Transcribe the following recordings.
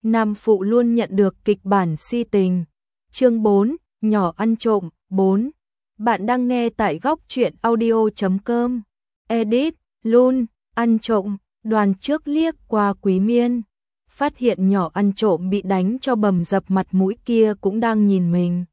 Nam phụ luôn nhận được kịch bản si tình. Chương 4, nhỏ ăn trộm 4. Bạn đang nghe tại góc truyện audio.com. Edit, Lun, ăn trộm. Đoàn trước liếc qua Quý Miên, phát hiện nhỏ ăn trộm bị đánh cho bầm dập mặt mũi kia cũng đang nhìn mình.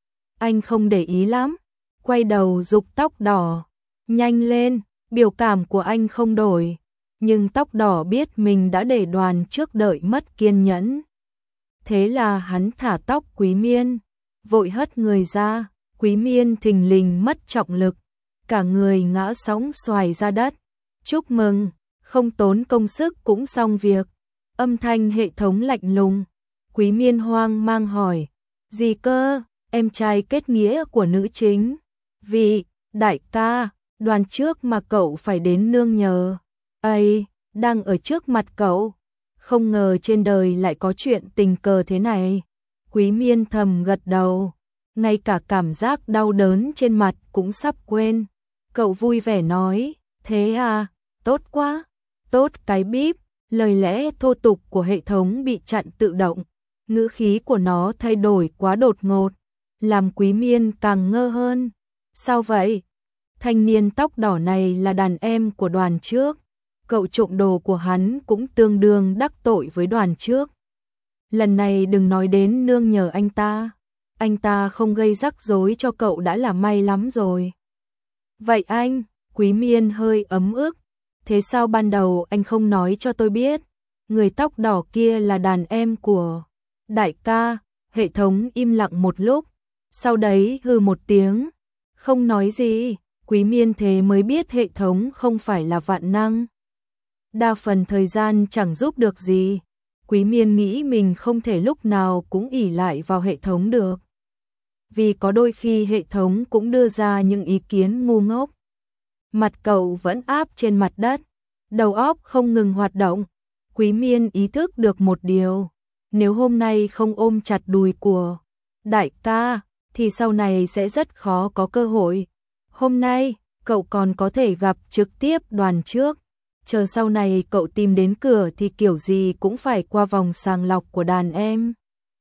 Anh không để ý lắm, quay đầu giục tóc đỏ. Nhanh lên, biểu cảm của anh không đổi. Nhưng tóc đỏ biết mình đã để Đoàn trước đợi mất kiên nhẫn. Thế là hắn thả tóc Quý Miên, vội hất người ra. Quý Miên thình lình mất trọng lực, cả người ngã sóng xoài ra đất. Chúc mừng, không tốn công sức cũng xong việc. Âm thanh hệ thống lạnh lùng. Quý Miên hoang mang hỏi, gì cơ? Em trai kết nghĩa của nữ chính. Vì, đại ca, Đoàn trước mà cậu phải đến nương nhờ. Ây, đang ở trước mặt cậu. Không ngờ trên đời lại có chuyện tình cờ thế này. Quý Miên thầm gật đầu, ngay cả cảm giác đau đớn trên mặt cũng sắp quên. Cậu vui vẻ nói, thế à, tốt quá, tốt cái bíp. Lời lẽ thô tục của hệ thống bị chặn tự động, ngữ khí của nó thay đổi quá đột ngột, làm Quý Miên càng ngơ hơn. Sao vậy? Thanh niên tóc đỏ này là đàn em của Đoàn trước. Cậu trộm đồ của hắn cũng tương đương đắc tội với Đoàn trước. Lần này đừng nói đến nương nhờ anh ta không gây rắc rối cho cậu đã là may lắm rồi. Vậy anh, Quý Miên hơi ấm ức. Thế sao ban đầu anh không nói cho tôi biết? Người tóc đỏ kia là đàn em của đại ca. Hệ thống im lặng một lúc, sau đấy hừ một tiếng, không nói gì. Quý Miên thế mới biết hệ thống không phải là vạn năng. Đa phần thời gian chẳng giúp được gì. Quý Miên nghĩ mình không thể lúc nào cũng ỷ lại vào hệ thống được. Vì có đôi khi hệ thống cũng đưa ra những ý kiến ngu ngốc. Mặt cậu vẫn áp trên mặt đất, đầu óc không ngừng hoạt động. Quý Miên ý thức được một điều, nếu hôm nay không ôm chặt đùi của đại ca, thì sau này sẽ rất khó có cơ hội. Hôm nay, cậu còn có thể gặp trực tiếp Đoàn trước. Chờ sau này cậu tìm đến cửa thì kiểu gì cũng phải qua vòng sàng lọc của đàn em.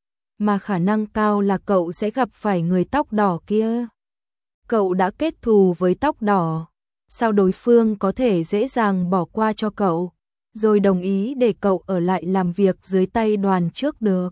Mà khả năng cao là cậu sẽ gặp phải người tóc đỏ kia. Cậu đã kết thù với tóc đỏ, sao đối phương có thể dễ dàng bỏ qua cho cậu, rồi đồng ý để cậu ở lại làm việc dưới tay Đoàn trước được.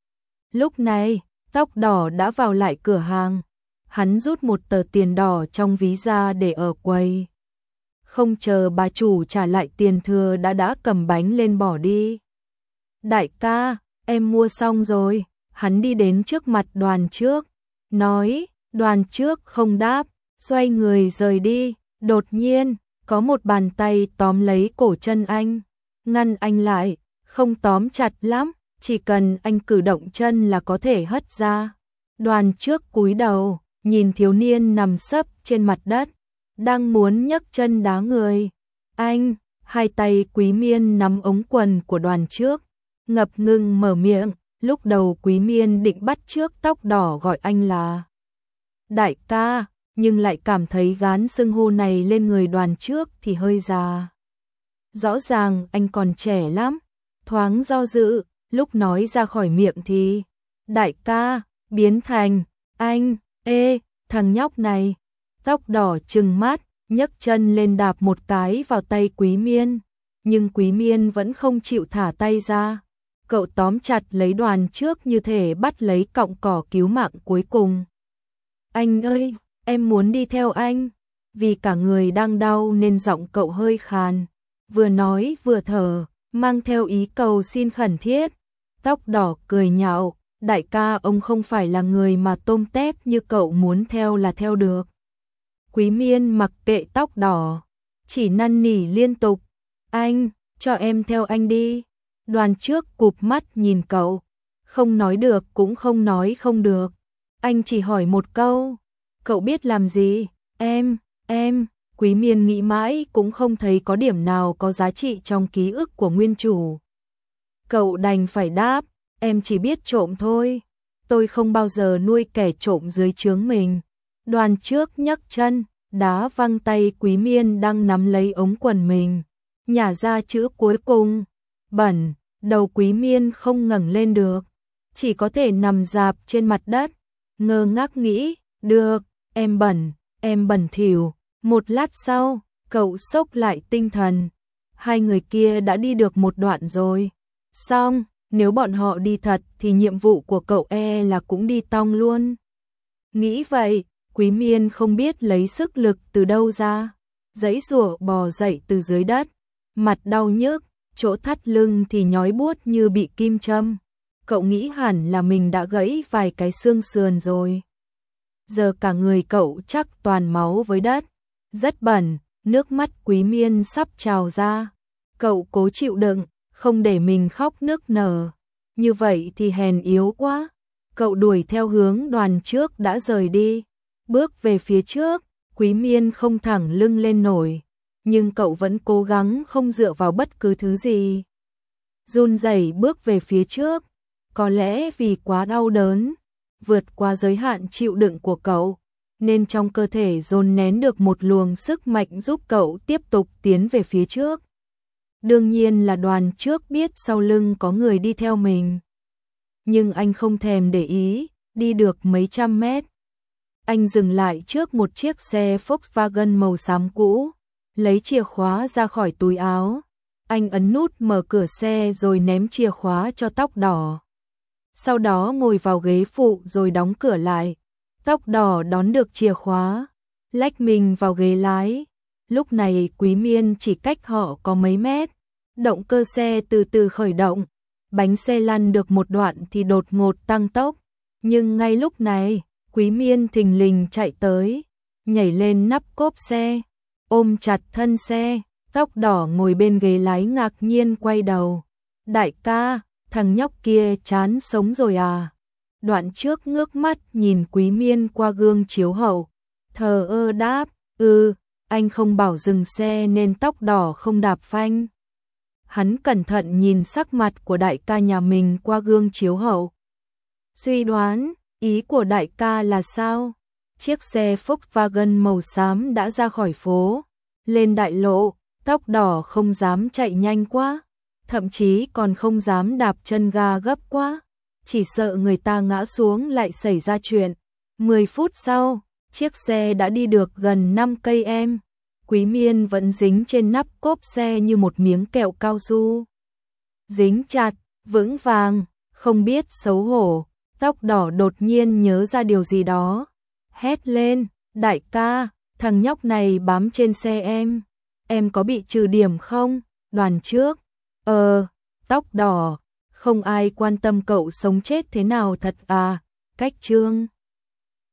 Lúc này, tóc đỏ đã vào lại cửa hàng. Hắn rút một tờ tiền đỏ trong ví ra để ở quầy. Không chờ bà chủ trả lại tiền thừa đã cầm bánh lên bỏ đi. Đại ca, em mua xong rồi. Hắn đi đến trước mặt Đoàn trước, nói. Đoàn trước không đáp, xoay người rời đi. Đột nhiên, có một bàn tay tóm lấy cổ chân anh, ngăn anh lại. Không tóm chặt lắm, chỉ cần anh cử động chân là có thể hất ra. Đoàn trước cúi đầu, nhìn thiếu niên nằm sấp trên mặt đất, đang muốn nhấc chân đá người. Anh, hai tay Quý Miên nắm ống quần của Đoàn trước, ngập ngừng mở miệng. Lúc đầu Quý Miên định bắt chước tóc đỏ gọi anh là đại ca, nhưng lại cảm thấy gán xưng hô này lên người Đoàn trước thì hơi già. Rõ ràng anh còn trẻ lắm, thoáng do dự, lúc nói ra khỏi miệng thì đại ca biến thành anh. Thằng nhóc này. Tóc đỏ trừng mắt, nhấc chân lên đạp một cái vào tay Quý Miên, nhưng Quý Miên vẫn không chịu thả tay ra. Cậu tóm chặt lấy Đoàn trước như thể bắt lấy cọng cỏ cứu mạng cuối cùng. Anh ơi, em muốn đi theo anh. Vì cả người đang đau nên giọng cậu hơi khàn, vừa nói vừa thở, mang theo ý cầu xin khẩn thiết. Tóc đỏ cười nhạo, đại ca ông không phải là người mà tôm tép như cậu muốn theo là theo được. Quý Miên mặc kệ tóc đỏ, chỉ năn nỉ liên tục. Anh, cho em theo anh đi. Đoàn trước cụp mắt nhìn cậu, không nói được cũng không nói không được. Anh chỉ hỏi một câu, cậu biết làm gì? Em. Quý Miên nghĩ mãi cũng không thấy có điểm nào có giá trị trong ký ức của nguyên chủ. Cậu đành phải đáp, em chỉ biết trộm thôi. Tôi không bao giờ nuôi kẻ trộm dưới trướng mình. Đoàn trước nhấc chân, đá văng tay Quý Miên đang nắm lấy ống quần mình, nhả ra chữ cuối cùng, bẩn. Đầu Quý Miên không ngẩng lên được, chỉ có thể nằm rạp trên mặt đất, ngơ ngác nghĩ, được, em bẩn thỉu. Một lát sau, cậu xốc lại tinh thần. Hai người kia đã đi được một đoạn rồi. Xong, nếu bọn họ đi thật thì nhiệm vụ của cậu là cũng đi tong luôn. Nghĩ vậy, Quý Miên không biết lấy sức lực từ đâu ra, giãy giụa bò dậy từ dưới đất, mặt đau nhức, chỗ thắt lưng thì nhói buốt như bị kim châm. Cậu nghĩ hẳn là mình đã gãy vài cái xương sườn rồi. Giờ cả người cậu chắc toàn máu với đất, rất bẩn, nước mắt Quý Miên sắp trào ra. Cậu cố chịu đựng, không để mình khóc nức nở. Như vậy thì hèn yếu quá. Cậu đuổi theo hướng đoàn trước đã rời đi. Bước về phía trước, Quý Miên không thẳng lưng lên nổi. Nhưng cậu vẫn cố gắng không dựa vào bất cứ thứ gì. Run rẩy bước về phía trước. Có lẽ vì quá đau đớn, vượt qua giới hạn chịu đựng của cậu, nên trong cơ thể dồn nén được một luồng sức mạnh giúp cậu tiếp tục tiến về phía trước. Đương nhiên là đoàn trước biết sau lưng có người đi theo mình. Nhưng anh không thèm để ý, đi được mấy trăm mét. Anh dừng lại trước một chiếc xe Volkswagen màu xám cũ, lấy chìa khóa ra khỏi túi áo. Anh ấn nút mở cửa xe rồi ném chìa khóa cho Tóc Đỏ. Sau đó ngồi vào ghế phụ rồi đóng cửa lại. Tóc Đỏ đón được chìa khóa, lách mình vào ghế lái. Lúc này Quý Miên chỉ cách họ có mấy mét. Động cơ xe từ từ khởi động. Bánh xe lăn được một đoạn thì đột ngột tăng tốc. Nhưng ngay lúc này, Quý Miên thình lình chạy tới, nhảy lên nắp cốp xe, ôm chặt thân xe. Tóc Đỏ ngồi bên ghế lái ngạc nhiên quay đầu. Đại ca, thằng nhóc kia chán sống rồi à? Đoạn trước ngước mắt nhìn Quý Miên qua gương chiếu hậu, thờ ơ đáp, anh không bảo dừng xe nên Tóc Đỏ không đạp phanh. Hắn cẩn thận nhìn sắc mặt của đại ca nhà mình qua gương chiếu hậu. Suy đoán, ý của đại ca là sao? Chiếc xe Volkswagen màu xám đã ra khỏi phố, lên đại lộ. Tóc Đỏ không dám chạy nhanh quá, thậm chí còn không dám đạp chân ga gấp quá, chỉ sợ người ta ngã xuống lại xảy ra chuyện. 10 phút sau, chiếc xe đã đi được gần 5 cây em. Quý Miên vẫn dính trên nắp cốp xe như một miếng kẹo cao su. Dính chặt, vững vàng, không biết xấu hổ. Tóc Đỏ đột nhiên nhớ ra điều gì đó, hét lên, đại ca, thằng nhóc này bám trên xe em có bị trừ điểm không? Đoàn trước, Tóc Đỏ, không ai quan tâm cậu sống chết thế nào thật à, cách chương.